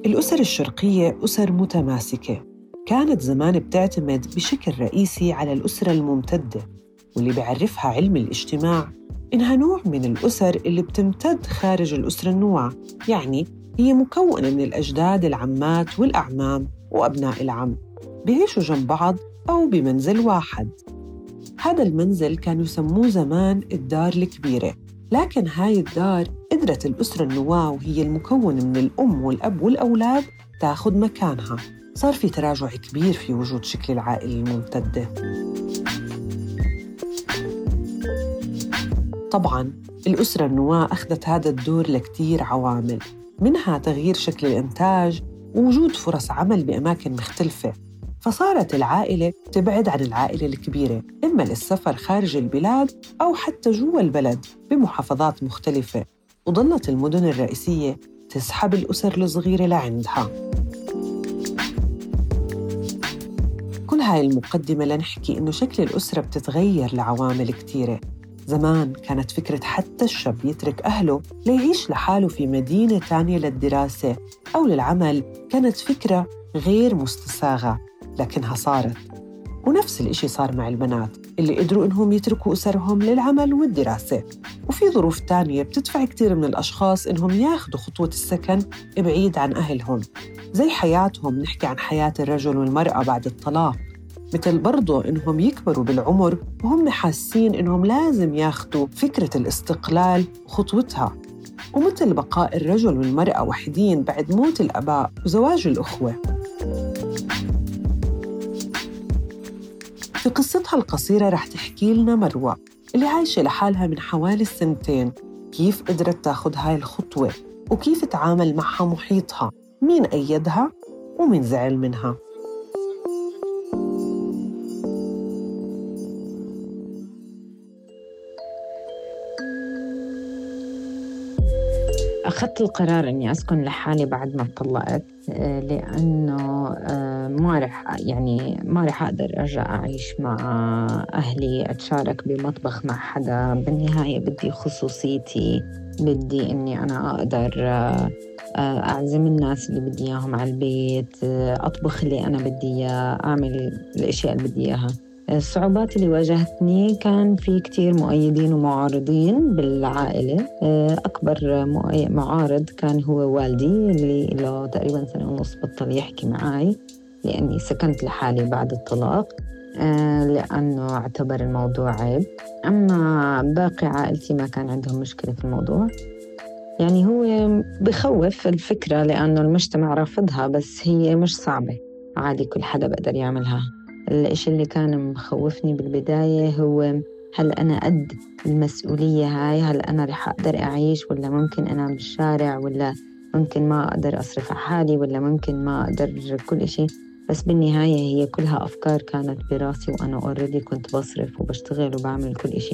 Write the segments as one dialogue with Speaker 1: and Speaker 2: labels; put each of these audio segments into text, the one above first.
Speaker 1: الأسر الشرقية أسر متماسكة، كانت زمان بتعتمد بشكل رئيسي على الأسرة الممتدة، واللي بيعرفها علم الاجتماع إنها نوع من الأسر اللي بتمتد خارج الأسرة النواة، يعني هي مكونة من الأجداد، العمات والأعمام وأبناء العم، بيعيشوا جنب بعض أو بمنزل واحد. هذا المنزل كانوا يسموه زمان الدار الكبيرة، لكن هاي الدار قدرت الأسرة النواة وهي المكونة من الأم والأب والأولاد تاخد مكانها. صار في تراجع كبير في وجود شكل العائلة الممتدة. طبعاً الأسرة النواة أخذت هذا الدور لكتير عوامل، منها تغيير شكل الإنتاج ووجود فرص عمل بأماكن مختلفة، فصارت العائلة تبعد عن العائلة الكبيرة، إما للسفر خارج البلاد أو حتى جوا البلد بمحافظات مختلفة، وظلت المدن الرئيسية تسحب الأسر الصغيرة لعندها. كل هاي المقدمة لنحكي إنه شكل الأسرة بتتغير لعوامل كتيرة. زمان كانت فكرة حتى الشاب يترك أهله ليعيش لحاله في مدينة تانية للدراسة أو للعمل كانت فكرة غير مستساغة، لكنها صارت. ونفس الإشي صار مع البنات اللي قدروا إنهم يتركوا أسرهم للعمل والدراسة. وفي ظروف تانية بتدفع كتير من الأشخاص إنهم ياخدوا خطوة السكن بعيد عن أهلهم، زي حياتهم. نحكي عن حياة الرجل والمرأة بعد الطلاق، مثل برضو إنهم يكبروا بالعمر وهم حاسين إنهم لازم ياخدوا فكرة الاستقلال وخطوتها، ومثل بقاء الرجل والمرأة وحيدين بعد موت الآباء وزواج الأخوة. في قصتها القصيرة رح تحكي لنا مروة اللي عايشة لحالها من حوالي 2 سنين كيف قدرت تاخد هاي الخطوة وكيف تعامل معها محيطها، مين أيدها ومين زعل منها.
Speaker 2: أخذت القرار إني أسكن لحالي بعد ما طلقت، لأنه ما رح أقدر أرجع أعيش مع أهلي، أتشارك بمطبخ مع حدا. بالنهاية بدي خصوصيتي، بدي إني أنا أقدر أعزم الناس اللي بدي إياهم على البيت، أطبخ اللي أنا بدي إياه، أعمل الأشياء اللي بدي إياها. الصعوبات اللي واجهتني كان في كتير مؤيدين ومعارضين بالعائلة. أكبر معارض كان هو والدي اللي له تقريباً 1.5 سنة بطل يحكي معي لأني سكنت لحالي بعد الطلاق، لأنه اعتبر الموضوع عيب. أما باقي عائلتي ما كان عندهم مشكلة في الموضوع. يعني هو بخوف الفكرة لأنه المجتمع رافضها، بس هي مش صعبة، عادي كل حدا بقدر يعملها. الإشي اللي كان مخوفني بالبداية هو هل أنا قد المسؤولية هاي؟ هل أنا رح أقدر أعيش، ولا ممكن أنام بالشارع، ولا ممكن ما أقدر أصرف على حالي، ولا ممكن ما أقدر كل إشي. بس بالنهاية هي كلها أفكار كانت براسي، وأنا أوريدي كنت بصرف وبشتغل وبعمل كل إشي.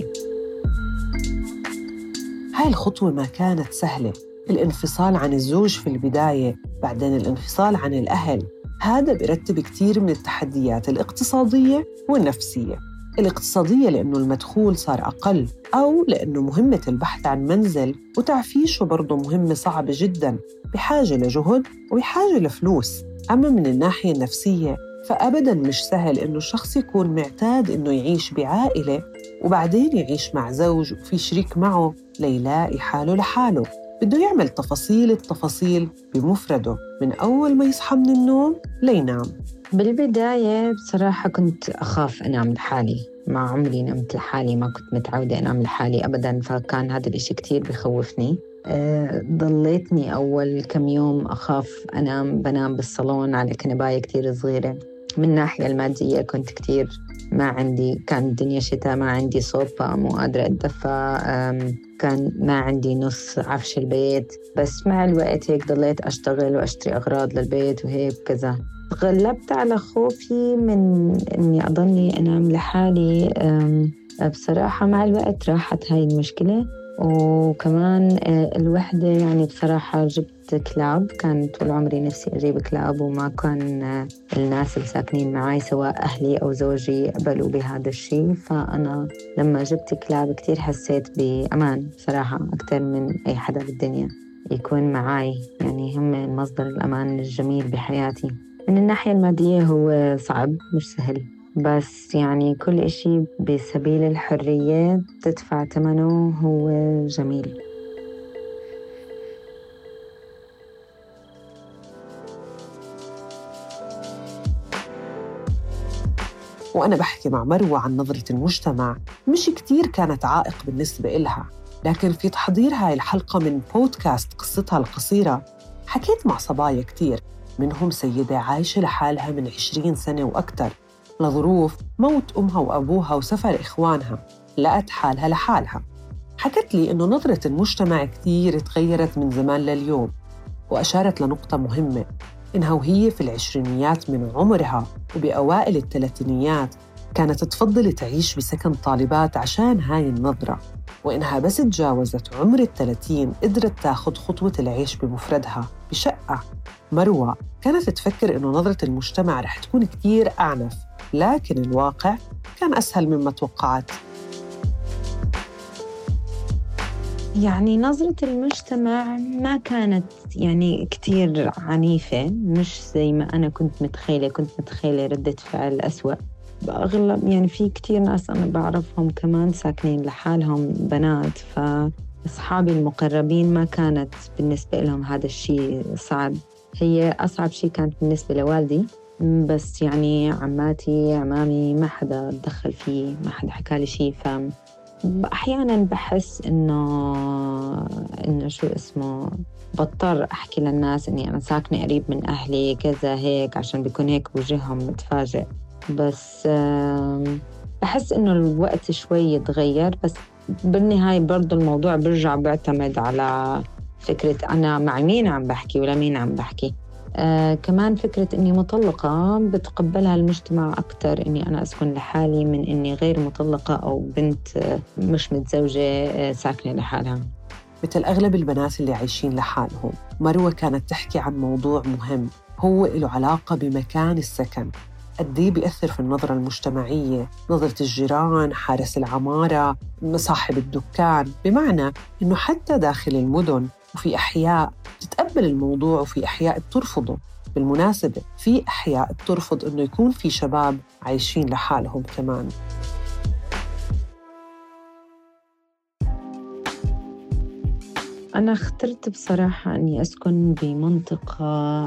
Speaker 1: هاي الخطوة ما كانت سهلة، الانفصال عن الزوج في البداية، بعدين الانفصال عن الأهل، هذا بيرتب كتير من التحديات الاقتصادية والنفسية. الاقتصادية لأنه المدخول صار أقل، أو لأنه مهمة البحث عن منزل وتعفيشه برضو مهمة صعبة جداً، بحاجة لجهد وبحاجة لفلوس. أما من الناحية النفسية فأبداً مش سهل إنه الشخص يكون معتاد إنه يعيش بعائلة وبعدين يعيش مع زوج وفي شريك معه ليلاقي حاله لحاله. بده يعمل التفاصيل بمفرده من أول ما يصحى من النوم لينام.
Speaker 2: بالبداية بصراحة كنت أخاف أنام لحالي، ما عمري نمت لحالي، ما كنت متعودة أنام لحالي أبداً، فكان هذا الإشي كتير بخوفني. ضليتني أول كم يوم أخاف بنام بالصالون على كنباية كتير صغيرة. من الناحية المادية كنت كتير ما عندي، كان الدنيا شتاء، ما عندي صوبة، مو قادرة أتدفى، كان ما عندي نص عفش البيت. بس مع الوقت هيك ضليت أشتغل وأشتري أغراض للبيت وهيك كذا. تغلبت على خوفي من إني أضلني أنام لحالي. بصراحة مع الوقت راحت هاي المشكلة. وكمان الوحدة، يعني بصراحة جبت كلاب، كان طول عمري نفسي أجيب كلاب، وما كان الناس الساكنين معي سواء أهلي أو زوجي قبلوا بهذا الشيء. فأنا لما جبت كلاب كتير حسيت بأمان بصراحة، أكتر من أي حدا بالدنيا. يكون معاي، يعني هم مصدر الأمان الجميل بحياتي. من الناحية المادية هو صعب مش سهل، بس يعني كل إشي بسبيل الحرية تدفع ثمنه هو جميل.
Speaker 1: وأنا بحكي مع مروة عن نظرة المجتمع، مش كتير كانت عائق بالنسبة إلها، لكن في تحضير هاي الحلقة من بودكاست قصتها القصيرة حكيت مع صبايا كتير، منهم سيدة عايشة لحالها من 20 سنة وأكتر، لظروف موت أمها وأبوها وسفر إخوانها لقت حالها لحالها. حكت لي إنه نظرة المجتمع كتير تغيرت من زمان لليوم، وأشارت لنقطة مهمة، إنها وهي في العشرينيات من عمرها وبأوائل الثلاثينيات كانت تفضل تعيش بسكن طالبات عشان هاي النظرة، وإنها بس تجاوزت عمر 30 قدرت تاخد خطوة العيش بمفردها بشقة. مروة كانت تفكر إنه نظرة المجتمع رح تكون كتير أعنف، لكن الواقع كان أسهل مما توقعت.
Speaker 2: يعني نظرة المجتمع ما كانت يعني كتير عنيفة، مش زي ما أنا كنت متخيلة ردة فعل أسوأ. بأغلب يعني في كتير ناس أنا بعرفهم كمان ساكنين لحالهم بنات، فأصحابي المقربين ما كانت بالنسبة لهم هذا الشيء صعب. هي أصعب شيء كانت بالنسبة لوالدي، بس يعني عماتي عمامي ما حدا تدخل فيه، ما حدا حكى لي شيء. أحياناً بحس إنه شو اسمه، بضطر أحكي للناس إني أنا ساكنة قريب من أهلي كذا هيك، عشان بيكون هيك وجههم متفاجئ. بس بحس إنه الوقت شوي يتغير، بس بالنهاية برضو الموضوع برجع بيعتمد على فكرة أنا مع مين عم بحكي ولا مين عم بحكي. كمان فكرة إني مطلقة بتقبلها المجتمع أكتر، إني أنا أسكن لحالي من إني غير مطلقة أو بنت مش متزوجة ساكنة لحالها.
Speaker 1: مثل أغلب البنات اللي عايشين لحالهم، مروة كانت تحكي عن موضوع مهم هو له علاقة بمكان السكن. قد إيه بيأثر في النظرة المجتمعية، نظرة الجيران، حارس العمارة، صاحب الدكان، بمعنى إنه حتى داخل المدن وفي أحياء تتقبل الموضوع وفي أحياء بترفضه. بالمناسبة في أحياء بترفض إنه يكون في شباب عايشين لحالهم كمان.
Speaker 2: أنا اخترت بصراحة أني أسكن بمنطقة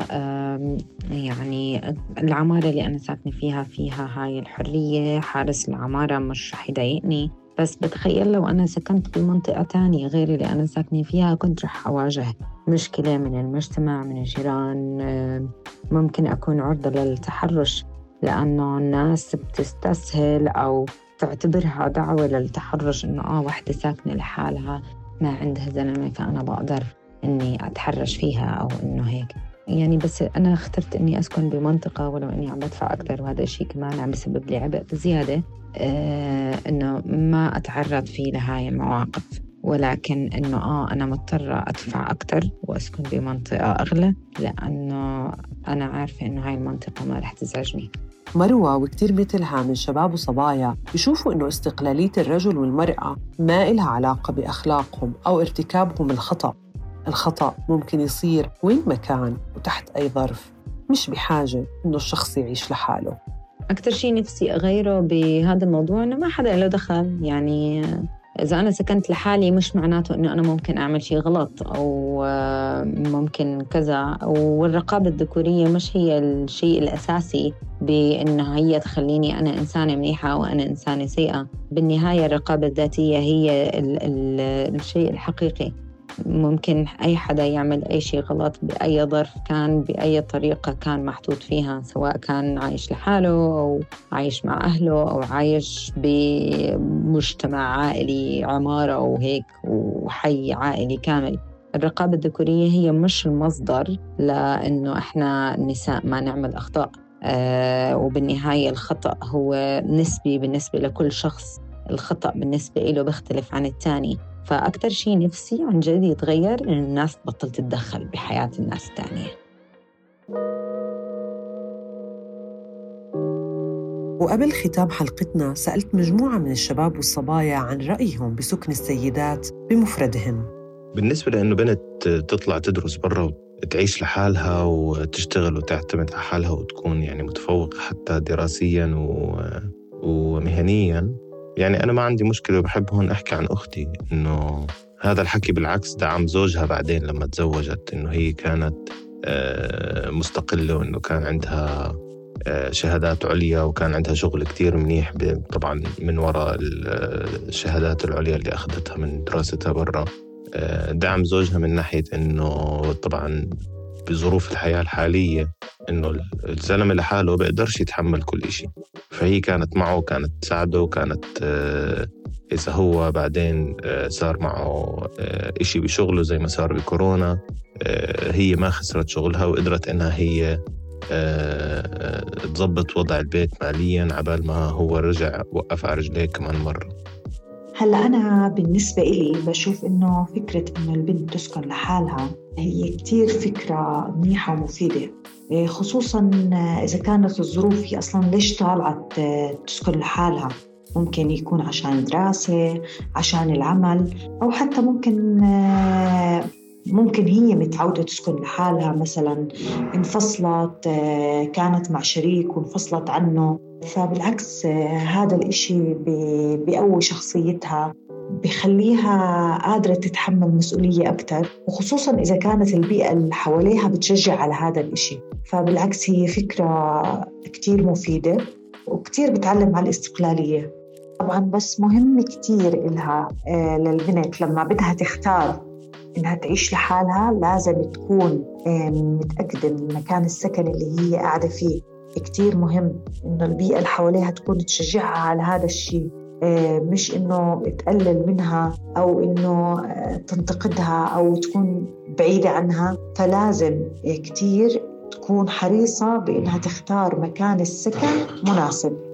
Speaker 2: يعني العمارة اللي أنا ساكنة فيها هاي الحرية، حارس العمارة مش رح يضايقني. بس بتخيل لو أنا سكنت بمنطقة تانية غير اللي أنا ساكنة فيها كنت رح أواجه مشكلة من المجتمع، من الجيران. ممكن أكون عرضة للتحرش، لأنه الناس بتستسهل أو تعتبرها دعوة للتحرش، إنه واحدة ساكنة لحالها ما عندها زلمة فأنا بقدر إني أتحرش فيها أو إنه هيك يعني. بس أنا اخترت إني أسكن بمنطقة ولو إني عم بدفع أكتر، وهذا الشيء كمان عم بسبب لي عبء بزيادة، إنه ما أتعرض فيه لهاي المواقف، ولكن إنه أنا مضطرة أدفع أكتر وأسكن بمنطقة أغلى، لأنه أنا عارفة إنه هاي المنطقة ما رح تزعجني.
Speaker 1: مروة وكتير مثلها من شباب وصبايا بيشوفوا إنه استقلالية الرجل والمرأة ما إلها علاقة بأخلاقهم أو ارتكابهم الخطأ. الخطأ ممكن يصير وين ما كان وتحت أي ظرف، مش بحاجة إنه الشخص يعيش لحاله.
Speaker 2: أكتر شيء نفسي أغيره بهذا الموضوع إنه ما حدا له دخل. يعني إذا أنا سكنت لحالي مش معناته إنه أنا ممكن أعمل شيء غلط أو ممكن كذا. والرقابة الذكورية مش هي الشيء الأساسي بإنه هي تخليني أنا إنسانة منيحة وأنا إنسانة سيئة. بالنهاية الرقابة الذاتية هي الشيء الحقيقي. ممكن أي حدا يعمل أي شيء غلط بأي ظرف كان، بأي طريقة كان محطوط فيها، سواء كان عايش لحاله أو عايش مع أهله أو عايش بمجتمع عائلي، عمارة وهيك وحي عائلي كامل. الرقابة الذكورية هي مش المصدر لأنه إحنا النساء ما نعمل أخطاء. وبالنهاية الخطأ هو نسبي بالنسبة لكل شخص، الخطأ بالنسبة له بيختلف عن التاني. فأكتر شيء نفسي عن جد يتغير إن الناس تبطل تتدخل بحياة الناس التانية.
Speaker 1: وقبل ختام حلقتنا سألت مجموعة من الشباب والصبايا عن رأيهم بسكن السيدات بمفردهن.
Speaker 3: بالنسبة لأنه بنت تطلع تدرس برا وتعيش لحالها وتشتغل وتعتمد على حالها وتكون يعني متفوقة حتى دراسياً ومهنياً، يعني أنا ما عندي مشكلة. وبحب هون أحكي عن أختي إنه هذا الحكي بالعكس دعم زوجها بعدين لما تزوجت، إنه هي كانت مستقلة، وإنه كان عندها شهادات عليا وكان عندها شغل كتير منيح طبعاً من وراء الشهادات العليا اللي أخذتها من دراستها برا. دعم زوجها من ناحية إنه طبعاً بظروف الحياة الحالية إنه الزلمة لحاله بيقدرش يتحمل كل إشي، فهي كانت معه، كانت تساعده، كانت إذا هو بعدين صار معه إشي بشغله زي ما صار بكورونا، هي ما خسرت شغلها وقدرت إنها هي تضبط وضع البيت مالياً عبال ما هو رجع وقف على رجليه كمان مرة.
Speaker 4: هلأ أنا بالنسبة إلي بشوف إنه فكرة إنه البنت تسكن لحالها هي كتير فكرة منيحة ومفيدة، خصوصاً إذا كانت الظروف هي أصلاً ليش طالعت تسكن لحالها. ممكن يكون عشان دراسة، عشان العمل، أو حتى ممكن هي متعودة تسكن لحالها، مثلاً انفصلت، كانت مع شريك وانفصلت عنه، فبالعكس هذا الإشي بيقوي شخصيتها، بيخليها قادرة تتحمل مسؤولية أكتر، وخصوصاً إذا كانت البيئة اللي حواليها بتشجع على هذا الإشي. فبالعكس هي فكرة كتير مفيدة وكتير بتعلم على الاستقلالية طبعاً. بس مهم كتير إلها للبنت لما بدها تختار إنها تعيش لحالها لازم تكون متأكدة من مكان السكن اللي هي قاعدة فيه. كتير مهم إنه البيئة اللي حواليها تكون تشجعها على هذا الشيء، مش إنه تقلل منها أو إنه تنتقدها أو تكون بعيدة عنها. فلازم كتير تكون حريصة بإنها تختار مكان السكن مناسب.